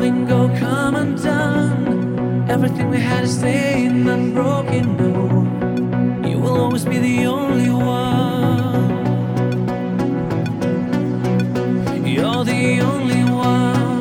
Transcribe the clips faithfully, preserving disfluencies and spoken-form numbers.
letting go, come undone. Everything we had is staying unbroken. No, you will always be the only one. You're the only one.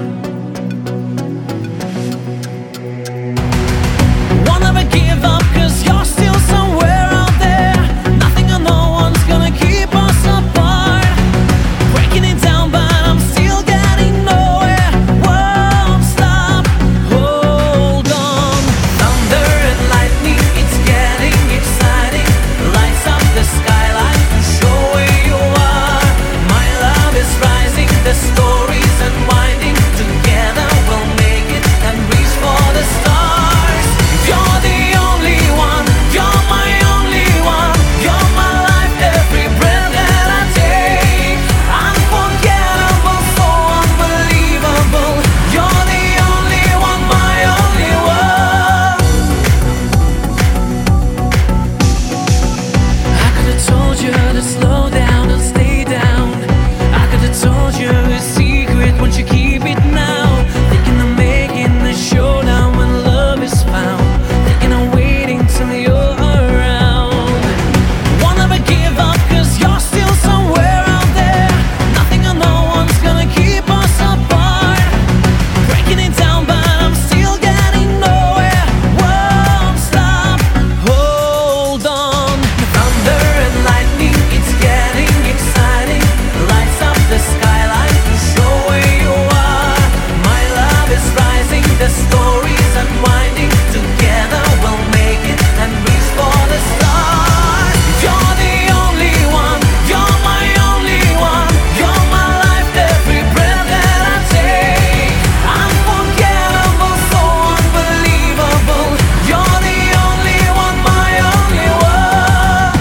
Won't ever give up, cause you're still somewhere out there. Nothing or no one's gonna keep us apart. Breaking it down, but I'm still getting nowhere. Won't stop, hold on. Thunder and lightning, it's getting exciting. Lights up the skyline to show where you are. My love is rising, the story's unwinding. Together we'll make it and reach for the stars. You're the only one, you're my only one. You're my life, every breath that I take. Unforgettable, so unbelievable. You're the only one, my only one. I could have told you to slow down and stay down. I could have told you a secret, won't you keep it now? Thinking of making the showdown when love is found. Thinking of waiting till you're around. Won't ever give up, cause you're still somewhere out there. Nothing or no one's gonna keep us apart. Breaking it down, but I'm still getting nowhere. Won't stop, hold on. Thunder and lightning, it's getting exciting. Lights up the skyline to show where you are. My love is rising, the story's unwinding. Together we'll make it and reach for the stars. You're the only one, you're my only one. You're my life, every breath that I take. Unforgettable, so unbelievable. You're the only one, my only one.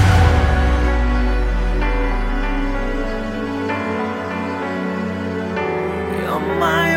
You're my